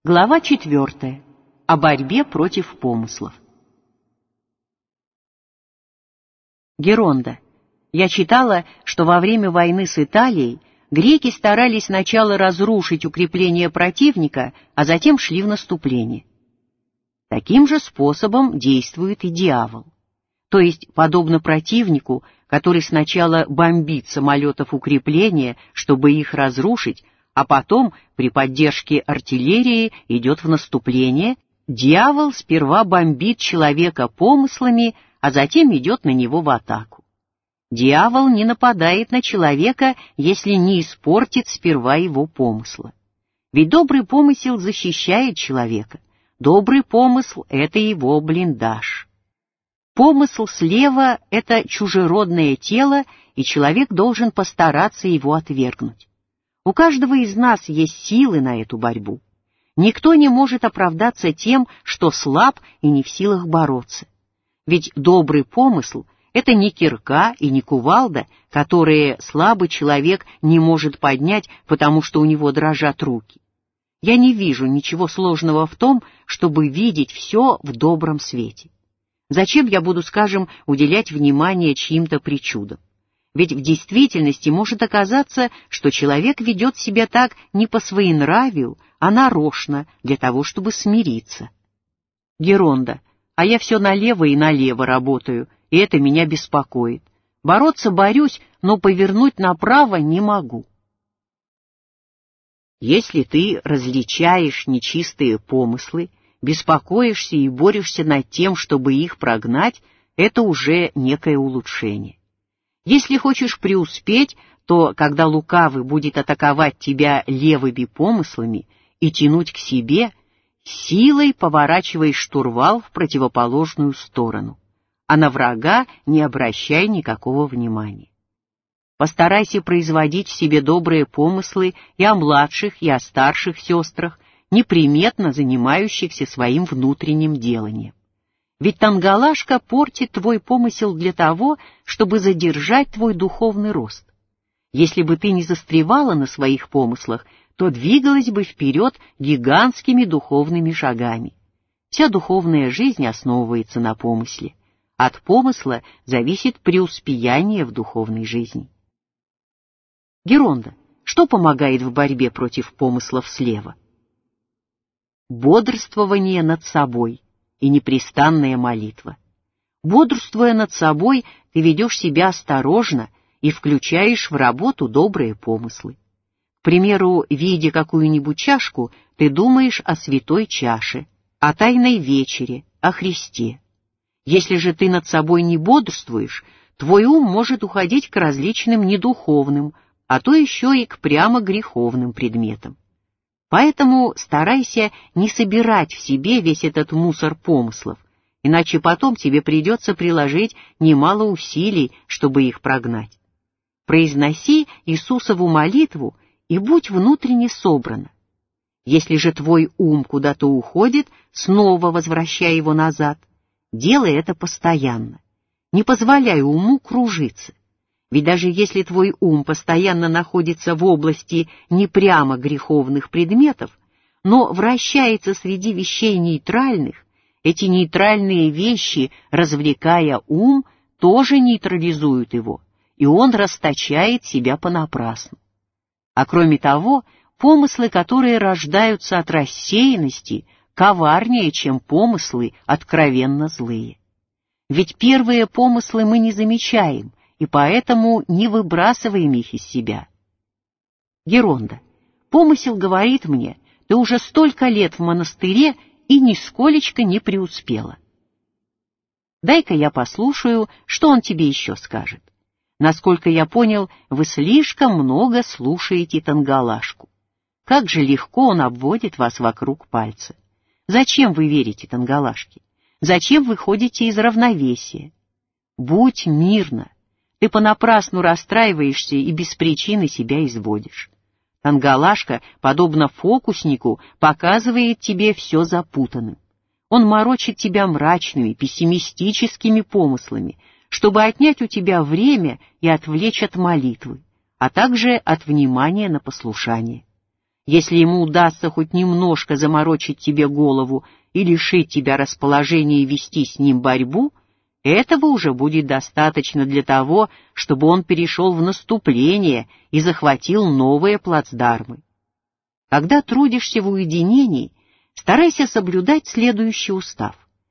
Глава 4. О борьбе против помыслов. Геронда. Я читала, что во время войны с Италией греки старались сначала разрушить укрепления противника, а затем шли в наступление. Таким же способом действует и дьявол. То есть, подобно противнику, который сначала бомбит самолетов укрепления, чтобы их разрушить, а потом при поддержке артиллерии идет в наступление, дьявол сперва бомбит человека помыслами, а затем идет на него в атаку. Дьявол не нападает на человека, если не испортит сперва его помысла. Ведь добрый помысел защищает человека. Добрый помысл — это его блиндаж. Помысл слева — это чужеродное тело, и человек должен постараться его отвергнуть. У каждого из нас есть силы на эту борьбу. Никто не может оправдаться тем, что слаб и не в силах бороться. Ведь добрый помысл — это не кирка и не кувалда, которые слабый человек не может поднять, потому что у него дрожат руки. Я не вижу ничего сложного в том, чтобы видеть все в добром свете. Зачем я буду, скажем, уделять внимание чьим-то причудам? Ведь в действительности может оказаться, что человек ведет себя так не по своенравию, а нарочно, для того, чтобы смириться. Геронда. А я все налево и налево работаю, и это меня беспокоит. Бороться борюсь, но повернуть направо не могу. Если ты различаешь нечистые помыслы, беспокоишься и борешься над тем, чтобы их прогнать, это уже некое улучшение. Если хочешь преуспеть, то, когда лукавый будет атаковать тебя левыми помыслами и тянуть к себе, силой поворачивай штурвал в противоположную сторону, а на врага не обращай никакого внимания. Постарайся производить в себе добрые помыслы и о младших, и о старших сестрах, неприметно занимающихся своим внутренним деланием. Ведь Тангалашка портит твой помысел для того, чтобы задержать твой духовный рост. Если бы ты не застревала на своих помыслах, то двигалась бы вперед гигантскими духовными шагами. Вся духовная жизнь основывается на помысле. От помысла зависит преуспеяние в духовной жизни. Геронда. Что помогает в борьбе против помыслов слева? Бодрствование над собой и непрестанная молитва. Бодрствуя над собой, ты ведешь себя осторожно и включаешь в работу добрые помыслы. К примеру, видя какую-нибудь чашку, ты думаешь о святой чаше, о тайной вечере, о Христе. Если же ты над собой не бодрствуешь, твой ум может уходить к различным недуховным, а то еще и к прямо греховным предметам. Поэтому старайся не собирать в себе весь этот мусор помыслов, иначе потом тебе придется приложить немало усилий, чтобы их прогнать. Произноси Иисусову молитву и будь внутренне собрана. Если же твой ум куда-то уходит, снова возвращай его назад. Делай это постоянно. Не позволяй уму кружиться. Ведь даже если твой ум постоянно находится в области не прямо греховных предметов, но вращается среди вещей нейтральных, эти нейтральные вещи, развлекая ум, тоже нейтрализуют его, и он расточает себя понапрасну. А кроме того, помыслы, которые рождаются от рассеянности, коварнее, чем помыслы откровенно злые. Ведь первые помыслы мы не замечаем, и поэтому не выбрасываем их из себя. Геронда. Помысел говорит мне, ты уже столько лет в монастыре и нисколечко не преуспела. Дай-ка я послушаю, что он тебе еще скажет. Насколько я понял, вы слишком много слушаете Тангалашку. Как же легко он обводит вас вокруг пальца. Зачем вы верите Тангалашке? Зачем вы ходите из равновесия? Будь мирна. Ты понапрасну расстраиваешься и без причины себя изводишь. Тангалашка, подобно фокуснику, показывает тебе все запутанным. Он морочит тебя мрачными, пессимистическими помыслами, чтобы отнять у тебя время и отвлечь от молитвы, а также от внимания на послушание. Если ему удастся хоть немножко заморочить тебе голову и лишить тебя расположения вести с ним борьбу, этого уже будет достаточно для того, чтобы он перешел в наступление и захватил новые плацдармы. Когда трудишься в уединении, старайся соблюдать следующий устав.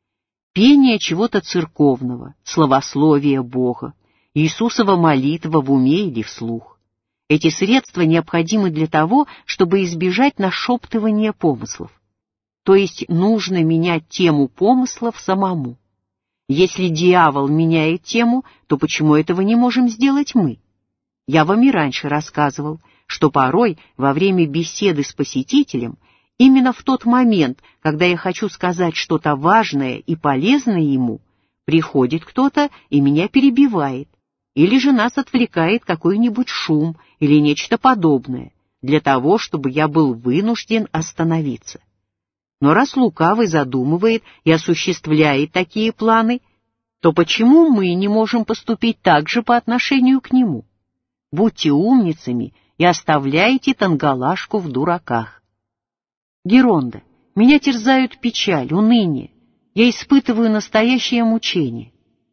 Пение чего-то церковного, славословие Бога, Иисусова молитва в уме или вслух. Эти средства необходимы для того, чтобы избежать нашептывания помыслов. То есть нужно менять тему помыслов самому. Если дьявол меняет тему, то почему этого не можем сделать мы? Я вам и раньше рассказывал, что порой во время беседы с посетителем, именно в тот момент, когда я хочу сказать что-то важное и полезное ему, приходит кто-то и меня перебивает, или же нас отвлекает какой-нибудь шум или нечто подобное, для того, чтобы я был вынужден остановиться. Но раз лукавый задумывает и осуществляет такие планы, то почему мы не можем поступить так же по отношению к нему? Будьте умницами и оставляйте Тангалашку в дураках. Геронда, меня терзают печаль, уныние. Я испытываю настоящее мучение.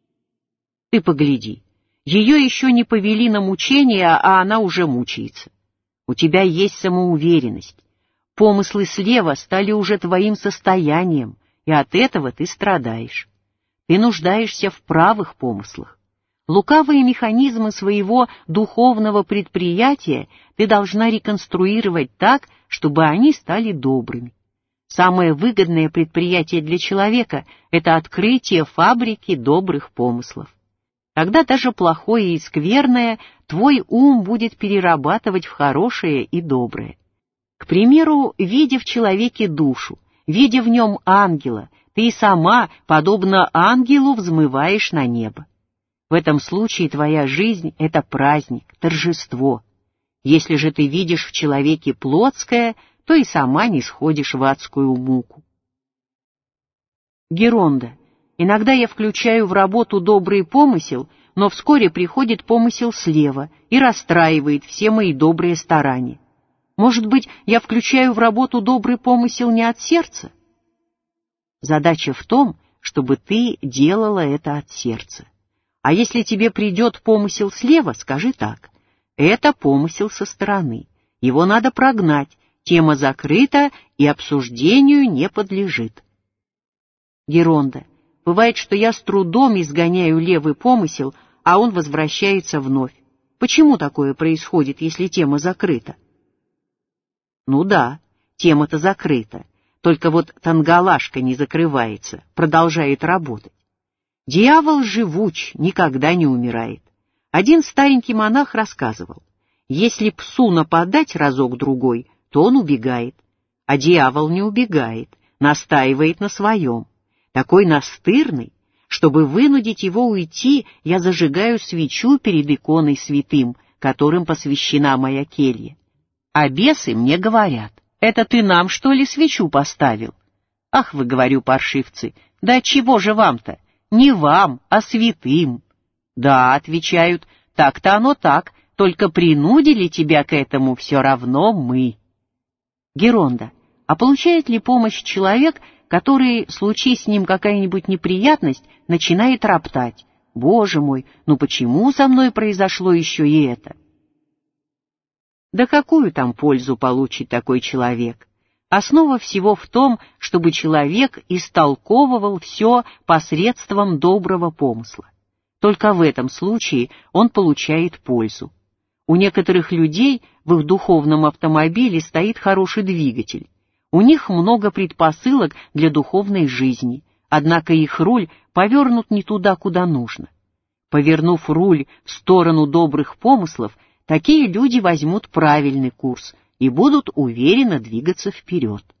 Ты погляди, ее еще не повели на мучение, а она уже мучается. У тебя есть самоуверенность. Помыслы слева стали уже твоим состоянием, и от этого ты страдаешь. Ты нуждаешься в правых помыслах. Лукавые механизмы своего духовного предприятия ты должна реконструировать так, чтобы они стали добрыми. Самое выгодное предприятие для человека — это открытие фабрики добрых помыслов. Тогда даже плохое и скверное твой ум будет перерабатывать в хорошее и доброе. К примеру, видя в человеке душу, видя в нем ангела, ты и сама, подобно ангелу, взмываешь на небо. В этом случае твоя жизнь — это праздник, торжество. Если же ты видишь в человеке плотское, то и сама не сходишь в адскую муку. Геронда, иногда я включаю в работу добрый помысел, но вскоре приходит помысел слева и расстраивает все мои добрые старания. Может быть, я включаю в работу добрый помысел не от сердца? Задача в том, чтобы ты делала это от сердца. А если тебе придет помысел слева, скажи так: это помысел со стороны, его надо прогнать, тема закрыта и обсуждению не подлежит. Геронда, бывает, что я с трудом изгоняю левый помысел, а он возвращается вновь. Почему такое происходит, если тема закрыта? Ну да, тема-то закрыта, только вот Тангалашка не закрывается, продолжает работать. Дьявол живуч, никогда не умирает. Один старенький монах рассказывал: если псу нападать разок-другой, то он убегает, а дьявол не убегает, настаивает на своем. Такой настырный, чтобы вынудить его уйти, я зажигаю свечу перед иконой святым, которым посвящена моя келья. А бесы мне говорят: это ты нам, что ли, свечу поставил? Ах вы, говорю, паршивцы, да чего же вам-то? Не вам, а святым. Да, отвечают, так-то оно так, только принудили тебя к этому все равно мы. Геронда, а получает ли помощь человек, который, случись с ним какая-нибудь неприятность, начинает роптать: «Боже мой, ну почему со мной произошло еще и это?» Да какую там пользу получит такой человек? Основа всего в том, чтобы человек истолковывал все посредством доброго помысла. Только в этом случае он получает пользу. У некоторых людей в их духовном автомобиле стоит хороший двигатель. У них много предпосылок для духовной жизни, однако их руль повернут не туда, куда нужно. Повернув руль в сторону добрых помыслов, такие люди возьмут правильный курс и будут уверенно двигаться вперед.